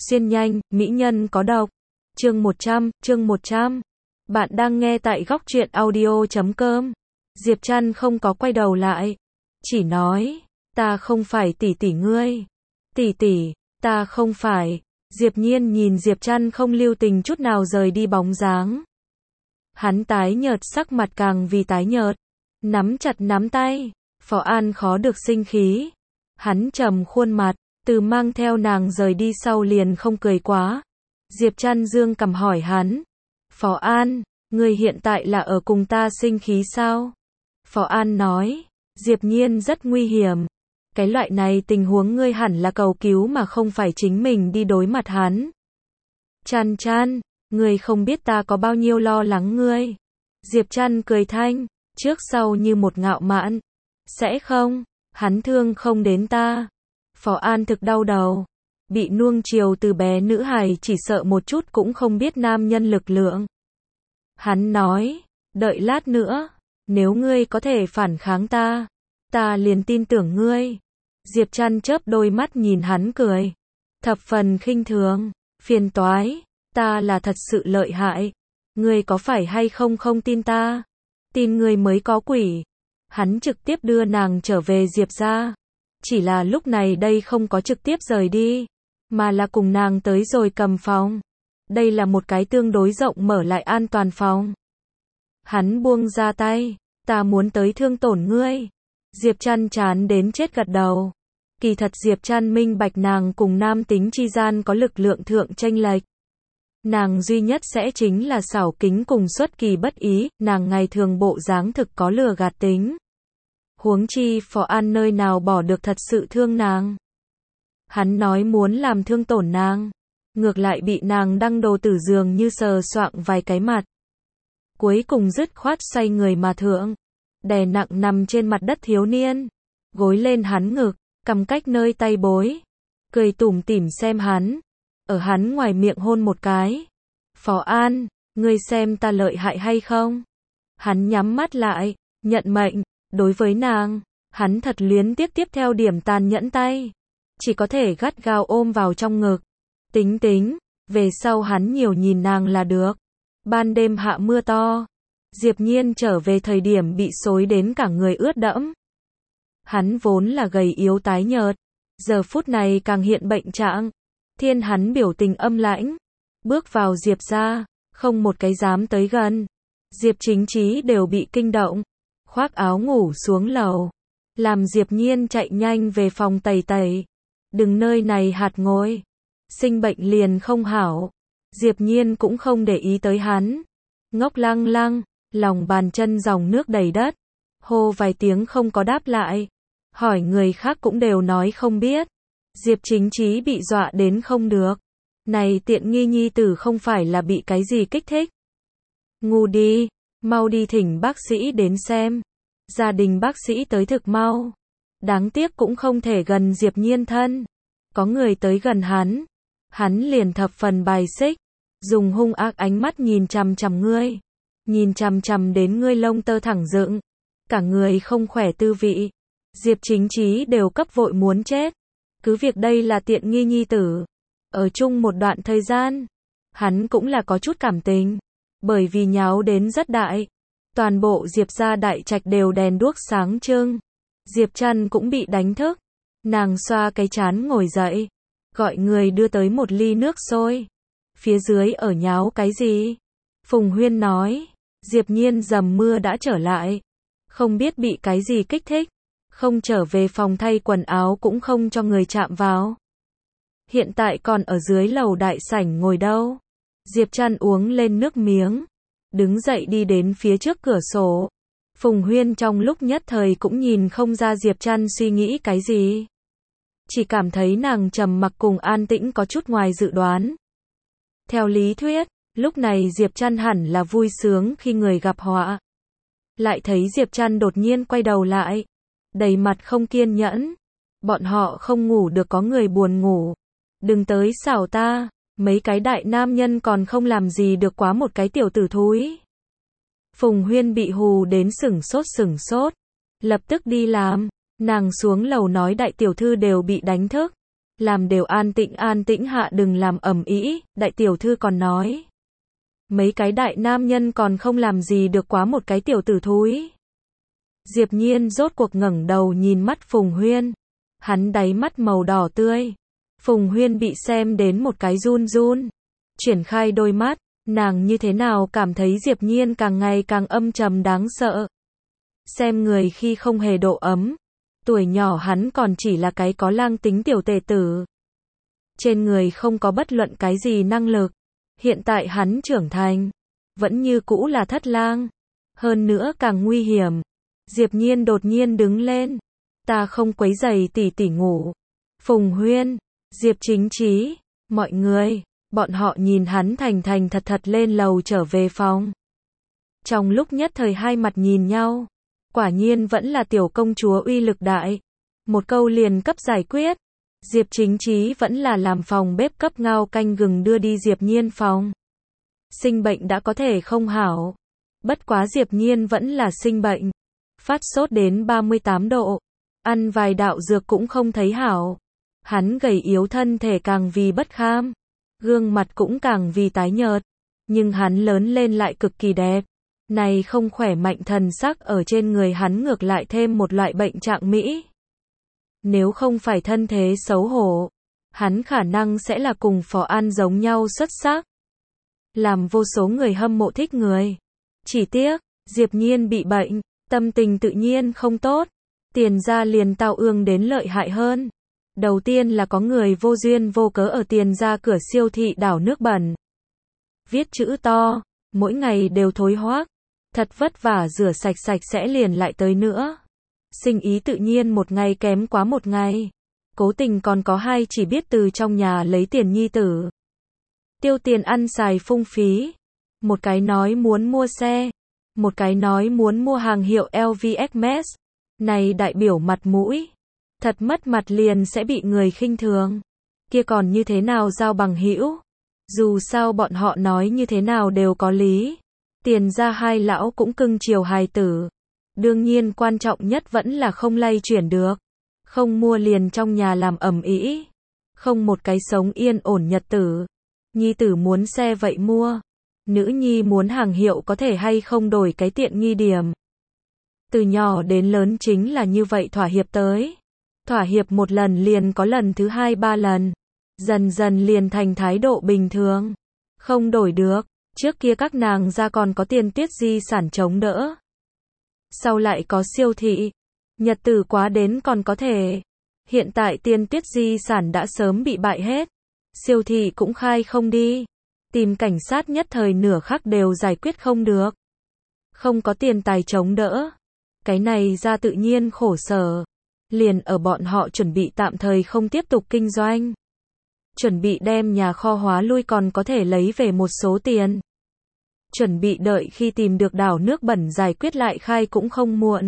Xuyên nhanh, mỹ nhân có độc. Chương 100. Bạn đang nghe tại góc truyện audio.com. Diệp Trăn không có quay đầu lại, chỉ nói, ta không phải tỷ tỷ ngươi. Tỷ tỷ, ta không phải. Diệp Nhiên nhìn Diệp Trăn không lưu tình chút nào rời đi bóng dáng. Hắn tái nhợt, sắc mặt càng vì tái nhợt, nắm chặt nắm tay. Phó An khó được sinh khí. Hắn trầm khuôn mặt, từ mang theo nàng rời đi sau liền không cười quá. Diệp Trăn dương cằm hỏi hắn, Phó An, ngươi hiện tại là ở cùng ta sinh khí sao? Phó An nói, Diệp Nhiên rất nguy hiểm. Cái loại này tình huống ngươi hẳn là cầu cứu mà không phải chính mình đi đối mặt hắn. Trăn, ngươi không biết ta có bao nhiêu lo lắng ngươi. Diệp Trăn cười thanh, trước sau như một ngạo mạn. Sẽ không, hắn thương không đến ta. Phó An thực đau đầu. Bị nuông chiều từ bé nữ hài chỉ sợ một chút cũng không biết nam nhân lực lượng. Hắn nói, đợi lát nữa, nếu ngươi có thể phản kháng ta liền tin tưởng ngươi. Diệp Trăn chớp đôi mắt nhìn hắn cười, thập phần khinh thường, phiền toái, ta là thật sự lợi hại. Ngươi có phải hay không không tin ta? Tin ngươi mới có quỷ. Hắn trực tiếp đưa nàng trở về Diệp gia. Chỉ là lúc này đây không có trực tiếp rời đi, mà là cùng nàng tới rồi cầm phòng. Đây là một cái tương đối rộng mở lại an toàn phòng. Hắn buông ra tay, ta muốn tới thương tổn ngươi. Diệp Trăn chán đến chết gật đầu. Kỳ thật Diệp Trăn minh bạch nàng cùng nam tính chi gian có lực lượng thượng chênh lệch. Nàng duy nhất sẽ chính là xảo kính cùng xuất kỳ bất ý, nàng ngày thường bộ dáng thực có lừa gạt tính. Huống chi Phó An nơi nào bỏ được thật sự thương nàng. Hắn nói muốn làm thương tổn nàng, ngược lại bị nàng đăng đồ tử dường như sờ soạng vài cái mặt. Cuối cùng dứt khoát xoay người mà thượng, đè nặng nằm trên mặt đất thiếu niên, gối lên hắn ngực, cầm cách nơi tay bối, cười tủm tỉm xem hắn, ở hắn ngoài miệng hôn một cái. Phó An, ngươi xem ta lợi hại hay không? Hắn nhắm mắt lại, nhận mệnh. Đối với nàng, hắn thật luyến tiếc tiếp theo điểm tàn nhẫn tay, chỉ có thể gắt gao ôm vào trong ngực. Tính, về sau hắn nhiều nhìn nàng là được. Ban đêm hạ mưa to, Diệp Nhiên trở về thời điểm bị xối đến cả người ướt đẫm. Hắn vốn là gầy yếu tái nhợt, giờ phút này càng hiện bệnh trạng. Thiên hắn biểu tình âm lãnh, bước vào Diệp gia, không một cái dám tới gần. Diệp Chính Chí đều bị kinh động, khoác áo ngủ xuống lầu, làm Diệp Nhiên chạy nhanh về phòng tẩy. Đừng nơi này hạt ngồi, sinh bệnh liền không hảo. Diệp Nhiên cũng không để ý tới hắn, ngốc lăng, lòng bàn chân dòng nước đầy đất, hô vài tiếng không có đáp lại, hỏi người khác cũng đều nói không biết. Diệp Chính Chí bị dọa đến không được, này tiện nghi nhi tử không phải là bị cái gì kích thích. Ngu đi, mau đi thỉnh bác sĩ đến xem. Gia đình bác sĩ tới thực mau. Đáng tiếc cũng không thể gần Diệp Nhiên thân. Có người tới gần hắn liền thập phần bài xích, dùng hung ác ánh mắt nhìn chằm chằm ngươi. Nhìn chằm chằm đến ngươi lông tơ thẳng dựng, cả người không khỏe tư vị. Diệp Chính Chí đều cấp vội muốn chết. Cứ việc đây là tiện nghi nhi tử, ở chung một đoạn thời gian, hắn cũng là có chút cảm tình, bởi vì nháo đến rất đại. Toàn bộ Diệp gia đại trạch đều đèn đuốc sáng trưng. Diệp Trăn cũng bị đánh thức. Nàng xoa cái trán ngồi dậy, gọi người đưa tới một ly nước sôi. Phía dưới ở nháo cái gì? Phùng Huyên nói, Diệp Nhiên dầm mưa đã trở lại. Không biết bị cái gì kích thích, không trở về phòng thay quần áo cũng không cho người chạm vào. Hiện tại còn ở dưới lầu đại sảnh ngồi đâu. Diệp Trăn uống lên nước miếng, đứng dậy đi đến phía trước cửa sổ. Phùng Huyên trong lúc nhất thời cũng nhìn không ra Diệp Trăn suy nghĩ cái gì. Chỉ cảm thấy nàng trầm mặc cùng an tĩnh có chút ngoài dự đoán. Theo lý thuyết, lúc này Diệp Trăn hẳn là vui sướng khi người gặp họa. Lại thấy Diệp Trăn đột nhiên quay đầu lại, đầy mặt không kiên nhẫn. Bọn họ không ngủ được có người buồn ngủ. Đừng tới xảo ta. Mấy cái đại nam nhân còn không làm gì được quá một cái tiểu tử thúi. Phùng Huyên bị hù đến sửng sốt, lập tức đi làm. Nàng xuống lầu nói đại tiểu thư đều bị đánh thức, làm đều an tĩnh hạ đừng làm ầm ĩ, đại tiểu thư còn nói. Mấy cái đại nam nhân còn không làm gì được quá một cái tiểu tử thúi. Diệp Nhiên rốt cuộc ngẩng đầu nhìn mắt Phùng Huyên. Hắn đáy mắt màu đỏ tươi. Phùng Huyên bị xem đến một cái run run. Triển khai đôi mắt, nàng như thế nào cảm thấy Diệp Nhiên càng ngày càng âm trầm đáng sợ. Xem người khi không hề độ ấm. Tuổi nhỏ hắn còn chỉ là cái có lang tính tiểu tề tử. Trên người không có bất luận cái gì năng lực. Hiện tại hắn trưởng thành. Vẫn như cũ là thất lang. Hơn nữa càng nguy hiểm. Diệp Nhiên đột nhiên đứng lên. Ta không quấy rầy tỷ tỷ ngủ. Phùng Huyên, Diệp Chính Chí, mọi người, bọn họ nhìn hắn thành thành thật thật lên lầu trở về phòng. Trong lúc nhất thời hai mặt nhìn nhau. Quả nhiên vẫn là tiểu công chúa uy lực đại. Một câu liền cấp giải quyết. Diệp Chính Chí vẫn là làm phòng bếp cấp ngao canh gừng đưa đi Diệp Nhiên phòng. Sinh bệnh đã có thể không hảo. Bất quá Diệp Nhiên vẫn là sinh bệnh. Phát sốt đến 38 độ. Ăn vài đạo dược cũng không thấy hảo. Hắn gầy yếu thân thể càng vì bất kham. Gương mặt cũng càng vì tái nhợt. Nhưng hắn lớn lên lại cực kỳ đẹp. Này không khỏe mạnh thần sắc ở trên người hắn ngược lại thêm một loại bệnh trạng mỹ. Nếu không phải thân thế xấu hổ, hắn khả năng sẽ là cùng Phó An giống nhau xuất sắc. Làm vô số người hâm mộ thích người. Chỉ tiếc, Diệp Nhiên bị bệnh, tâm tình tự nhiên không tốt. Tiền gia liền tao ương đến lợi hại hơn. Đầu tiên là có người vô duyên vô cớ ở tiền gia cửa siêu thị đảo nước bẩn. Viết chữ to, mỗi ngày đều thối hoác. Thật vất vả rửa sạch sạch sẽ liền lại tới nữa. Sinh ý tự nhiên một ngày kém quá một ngày. Cố tình còn có hai chỉ biết từ trong nhà lấy tiền nhi tử. Tiêu tiền ăn xài phung phí. Một cái nói muốn mua xe. Một cái nói muốn mua hàng hiệu LVMH. Này đại biểu mặt mũi. Thật mất mặt liền sẽ bị người khinh thường. Kia còn như thế nào giao bằng hữu? Dù sao bọn họ nói như thế nào đều có lý. Tiền gia hai lão cũng cưng chiều hài tử. Đương nhiên quan trọng nhất vẫn là không lay chuyển được. Không mua liền trong nhà làm ầm ĩ. Không một cái sống yên ổn nhật tử. Nhi tử muốn xe vậy mua. Nữ nhi muốn hàng hiệu có thể hay không đổi cái tiện nghi điểm. Từ nhỏ đến lớn chính là như vậy thỏa hiệp tới. Thỏa hiệp một lần liền có lần thứ hai ba lần. Dần dần liền thành thái độ bình thường. Không đổi được. Trước kia các nàng ra còn có tiền tuyết di sản chống đỡ. Sau lại có siêu thị. Nhật tử quá đến còn có thể. Hiện tại tiền tuyết di sản đã sớm bị bại hết. Siêu thị cũng khai không đi. Tìm cảnh sát nhất thời nửa khắc đều giải quyết không được. Không có tiền tài chống đỡ. Cái này ra tự nhiên khổ sở. Liền ở bọn họ chuẩn bị tạm thời không tiếp tục kinh doanh. Chuẩn bị đem nhà kho hóa lui còn có thể lấy về một số tiền. Chuẩn bị đợi khi tìm được đảo nước bẩn giải quyết lại khai cũng không muộn.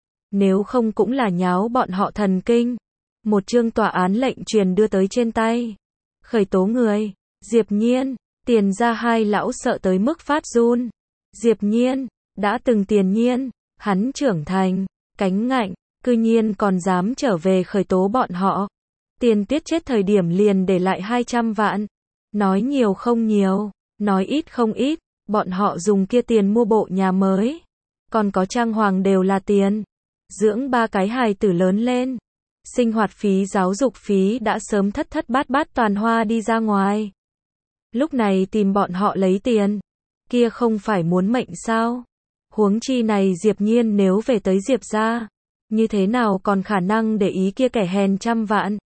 Nếu không cũng là nháo bọn họ thần kinh. Một chương tòa án lệnh truyền đưa tới trên tay. Khởi tố người. Diệp Nhiên. Tiền gia hai lão sợ tới mức phát run. Diệp Nhiên. Đã từng Tiền Nhiên. Hắn trưởng thành. Cánh ngạnh. Cư nhiên còn dám trở về khởi tố bọn họ. Tiền tuyết chết thời điểm liền để lại 200 vạn. Nói nhiều không nhiều. Nói ít không ít. Bọn họ dùng kia tiền mua bộ nhà mới. Còn có trang hoàng đều là tiền. Dưỡng ba cái hài tử lớn lên. Sinh hoạt phí giáo dục phí đã sớm thất thất bát bát toàn hoa đi ra ngoài. Lúc này tìm bọn họ lấy tiền. Kia không phải muốn mệnh sao? Huống chi này Diệp Nhiên nếu về tới Diệp gia. Như thế nào còn khả năng để ý kia kẻ hèn trăm vạn?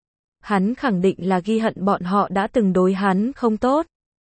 Hắn khẳng định là ghi hận bọn họ đã từng đối hắn không tốt.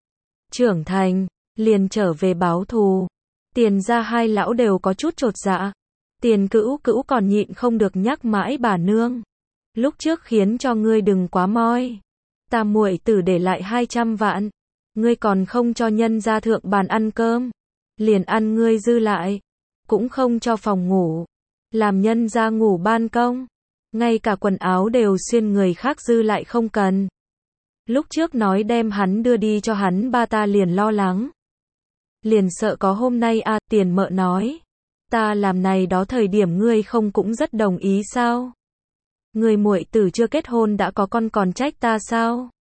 Trưởng thành. Liền trở về báo thù. Tiền gia hai lão đều có chút chột dạ. Tiền cữu cữu còn nhịn không được nhắc mãi bà nương. Lúc trước khiến cho ngươi đừng quá moi. Ta muội tử để lại 200 vạn. Ngươi còn không cho nhân gia thượng bàn ăn cơm. Liền ăn ngươi dư lại. Cũng không cho phòng ngủ. Làm nhân gia ngủ ban công. Ngay cả quần áo đều xuyên người khác dư lại không cần. Lúc trước nói đem hắn đưa đi cho hắn ba ta liền lo lắng. Liền sợ có hôm nay Tiền mợ nói. Ta làm này đó thời điểm ngươi không cũng rất đồng ý sao? Người muội tử chưa kết hôn đã có con còn trách ta sao?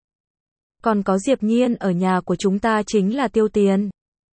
Còn có Diệp Nhiên ở nhà của chúng ta chính là tiêu tiền.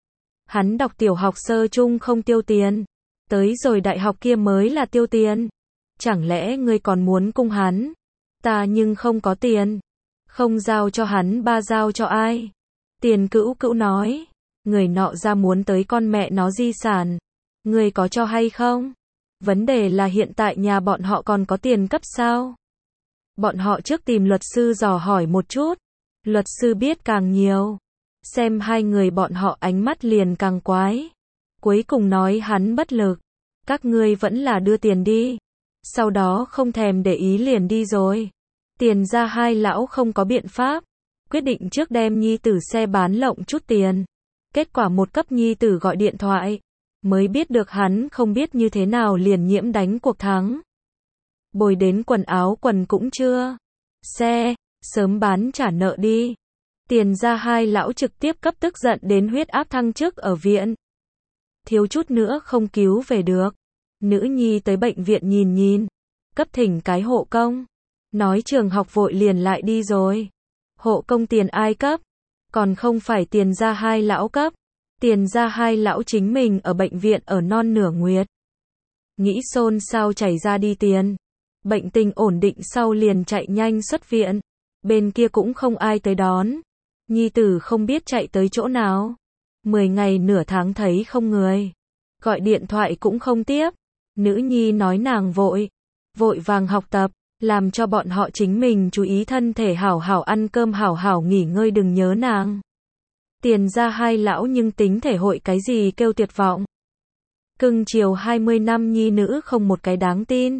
Hắn đọc tiểu học sơ trung không tiêu tiền, tới rồi đại học kia mới là tiêu tiền. Chẳng lẽ ngươi còn muốn cung hắn? Ta nhưng không có tiền. Không giao cho hắn, ba giao cho ai? Tiền Cữu Cữu nói, người nọ ra muốn tới con mẹ nó di sản. Ngươi có cho hay không? Vấn đề là hiện tại nhà bọn họ còn có tiền cấp sao? Bọn họ trước tìm luật sư dò hỏi một chút. Luật sư biết càng nhiều. Xem hai người bọn họ ánh mắt liền càng quái. Cuối cùng nói hắn bất lực. Các ngươi vẫn là đưa tiền đi. Sau đó không thèm để ý liền đi rồi. Tiền ra hai lão không có biện pháp. Quyết định trước đem nhi tử xe bán lộng chút tiền. Kết quả một cấp nhi tử gọi điện thoại. Mới biết được hắn không biết như thế nào liền nhiễm đánh cuộc thắng. Bồi đến quần áo quần cũng chưa. Xe, sớm bán trả nợ đi. Tiền ra hai lão trực tiếp cấp tức giận đến huyết áp thăng chức ở viện. Thiếu chút nữa không cứu về được. Nữ nhi tới bệnh viện nhìn nhìn. Cấp thỉnh cái hộ công. Nói trường học vội liền lại đi rồi. Hộ công tiền ai cấp? Còn không phải tiền ra hai lão cấp. Tiền ra hai lão chính mình ở bệnh viện ở non nửa nguyệt. Nghĩ xôn xao chảy ra đi tiền. Bệnh tình ổn định sau liền chạy nhanh xuất viện. Bên kia cũng không ai tới đón. Nhi tử không biết chạy tới chỗ nào. 10 ngày nửa tháng thấy không người. Gọi điện thoại cũng không tiếp. Nữ nhi nói nàng vội. Vội vàng học tập. Làm cho bọn họ chính mình chú ý thân thể hảo hảo ăn cơm hảo hảo nghỉ ngơi đừng nhớ nàng. Tiền ra hai lão nhưng tính thể hội cái gì kêu tuyệt vọng. Cưng chiều 20 năm nhi nữ không một cái đáng tin.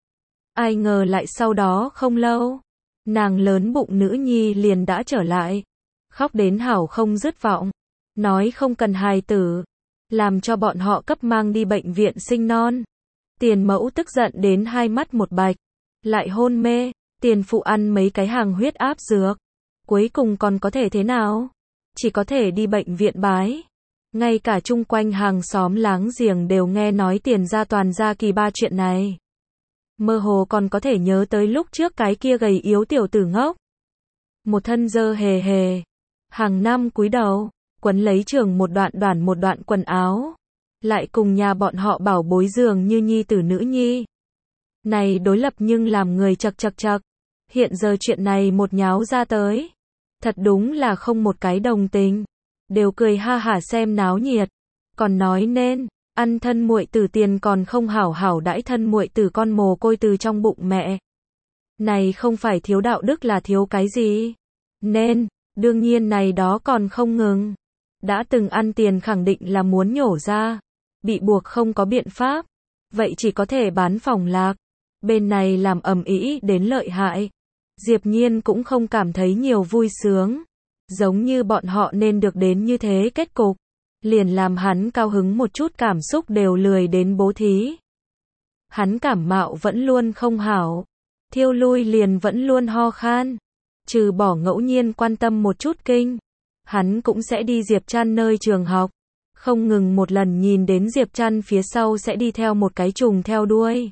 Ai ngờ lại sau đó không lâu. Nàng lớn bụng nữ nhi liền đã trở lại. Khóc đến hảo không dứt vọng. Nói không cần hài tử. Làm cho bọn họ cấp mang đi bệnh viện sinh non. Tiền mẫu tức giận đến hai mắt một bạch. Lại hôn mê. Tiền phụ ăn mấy cái hàng huyết áp dược. Cuối cùng còn có thể thế nào? Chỉ có thể đi bệnh viện bái. Ngay cả chung quanh hàng xóm láng giềng đều nghe nói tiền ra toàn ra kỳ ba chuyện này. Mơ hồ còn có thể nhớ tới lúc trước cái kia gầy yếu tiểu tử ngốc. Một thân dơ hề hề. Hàng năm cúi đầu, quấn lấy trường một đoạn quần áo. Lại cùng nhà bọn họ bảo bối dường như nhi tử nữ nhi. Này đối lập nhưng làm người chật. Hiện giờ chuyện này một nháo ra tới. Thật đúng là không một cái đồng tình. Đều cười ha hả xem náo nhiệt. Còn nói nên, ăn thân muội tử tiền còn không hảo hảo đãi thân muội tử con mồ côi từ trong bụng mẹ. Này không phải thiếu đạo đức là thiếu cái gì. Nên, đương nhiên này đó còn không ngừng. Đã từng ăn tiền khẳng định là muốn nhổ ra. Bị buộc không có biện pháp. Vậy chỉ có thể bán phòng lạc. Bên này làm ầm ĩ đến lợi hại. Diệp Nhiên cũng không cảm thấy nhiều vui sướng. Giống như bọn họ nên được đến như thế kết cục. Liền làm hắn cao hứng một chút cảm xúc đều lười đến bố thí. Hắn cảm mạo vẫn luôn không hảo. Thiêu lui liền vẫn luôn ho khan. Trừ bỏ ngẫu nhiên quan tâm một chút kinh. Hắn cũng sẽ đi Diệp Trăn nơi trường học. Không ngừng một lần nhìn đến Diệp Trăn phía sau sẽ đi theo một cái trùng theo đuôi.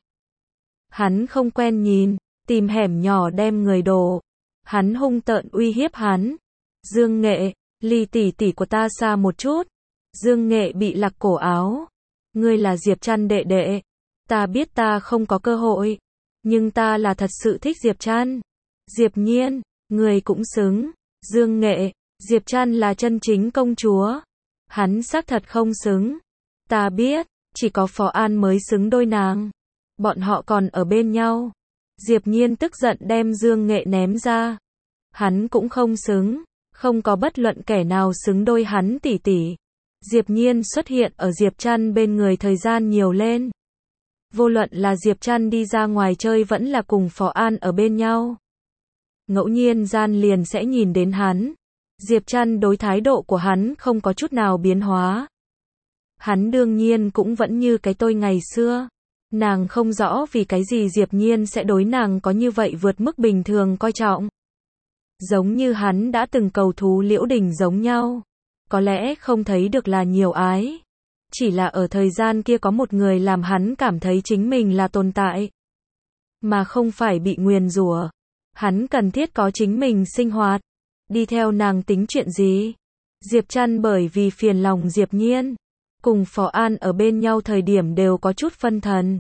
Hắn không quen nhìn. Tìm hẻm nhỏ đem người đổ. Hắn hung tợn uy hiếp hắn. Dương Nghệ, ly tỷ tỷ của ta xa một chút. Dương Nghệ bị lạc cổ áo. Ngươi là Diệp Trăn đệ đệ. Ta biết ta không có cơ hội. Nhưng ta là thật sự thích Diệp Trăn. Diệp Nhiên, người cũng xứng. Dương Nghệ, Diệp Trăn là chân chính công chúa. Hắn xác thật không xứng. Ta biết, chỉ có Phó An mới xứng đôi nàng. Bọn họ còn ở bên nhau. Diệp Nhiên tức giận đem Dương Nghệ ném ra. Hắn cũng không xứng. Không có bất luận kẻ nào xứng đôi hắn tỷ tỷ. Diệp Nhiên xuất hiện ở Diệp Trăn bên người thời gian nhiều lên. Vô luận là Diệp Trăn đi ra ngoài chơi vẫn là cùng Phó An ở bên nhau. Ngẫu nhiên gian liền sẽ nhìn đến hắn. Diệp Trăn đối thái độ của hắn không có chút nào biến hóa. Hắn đương nhiên cũng vẫn như cái tôi ngày xưa. Nàng không rõ vì cái gì Diệp Nhiên sẽ đối nàng có như vậy vượt mức bình thường coi trọng. Giống như hắn đã từng cầu thú Liễu Đình giống nhau. Có lẽ không thấy được là nhiều ái. Chỉ là ở thời gian kia có một người làm hắn cảm thấy chính mình là tồn tại. mà không phải bị nguyền rủa. Hắn cần thiết có chính mình sinh hoạt. Đi theo nàng tính chuyện gì? Diệp Trăn bởi vì phiền lòng Diệp Nhiên, cùng Phó An ở bên nhau thời điểm đều có chút phân thần.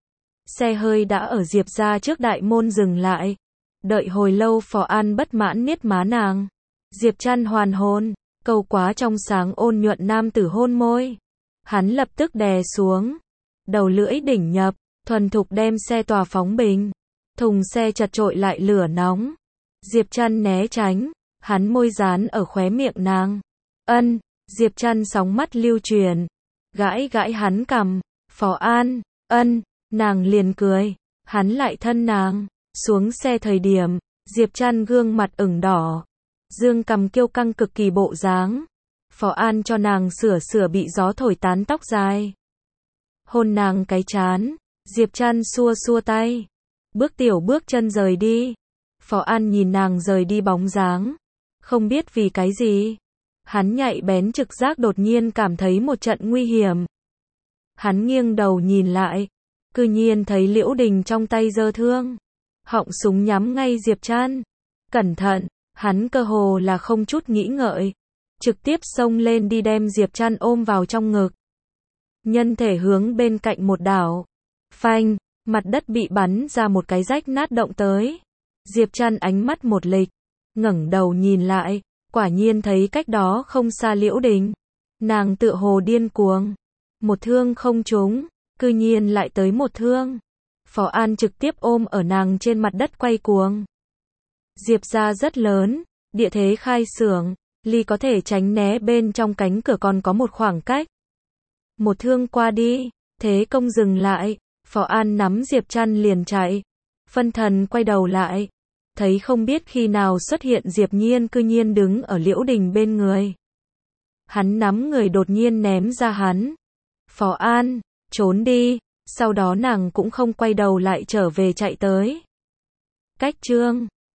Xe hơi đã ở Diệp gia trước đại môn dừng lại. Đợi hồi lâu Phó An bất mãn niết má nàng. Diệp Trăn hoàn hồn, câu quá trong sáng ôn nhuận nam tử hôn môi. Hắn lập tức đè xuống, đầu lưỡi đỉnh nhập, thuần thục đem xe tòa phóng bình. Thùng xe chật trội lại lửa nóng. Diệp Trăn né tránh, hắn môi dán ở khóe miệng nàng. Ân, Diệp Trăn sóng mắt lưu truyền, gãi gãi hắn cằm. Phó An, ân, nàng liền cười, hắn lại thân nàng. Xuống xe thời điểm, Diệp Trăn gương mặt ửng đỏ, dương cằm kiêu căng cực kỳ bộ dáng. Phó An cho nàng sửa bị gió thổi tán tóc dài, hôn nàng cái trán. Diệp Trăn xua xua tay, bước chân rời đi. Phó An nhìn nàng rời đi bóng dáng, không biết vì cái gì, hắn nhạy bén trực giác đột nhiên cảm thấy một trận nguy hiểm. Hắn nghiêng đầu nhìn lại, cư nhiên thấy Liễu Đình trong tay giơ thương, họng súng nhắm ngay Diệp Trăn. Cẩn thận, hắn cơ hồ là không chút nghĩ ngợi, trực tiếp xông lên đi đem Diệp Trăn ôm vào trong ngực. Nhân thể hướng bên cạnh một đảo, phanh, mặt đất bị bắn ra một cái rách nát động tới. Diệp Trăn ánh mắt một lệch, ngẩng đầu nhìn lại, quả nhiên thấy cách đó không xa Liễu Đình. Nàng tựa hồ điên cuồng, một thương không trúng, cư nhiên lại tới một thương. Phó An trực tiếp ôm ở nàng trên mặt đất quay cuồng. Diệp gia rất lớn, địa thế khai xưởng, ly có thể tránh né bên trong cánh cửa còn có một khoảng cách. Một thương qua đi, thế công dừng lại, Phó An nắm Diệp Trăn liền chạy. Phân thần quay đầu lại, thấy không biết khi nào xuất hiện Diệp Nhiên cư nhiên đứng ở Liễu Đình bên người. Hắn nắm người đột nhiên ném ra hắn. Phó An, trốn đi, sau đó nàng cũng không quay đầu lại trở về chạy tới. Cách chương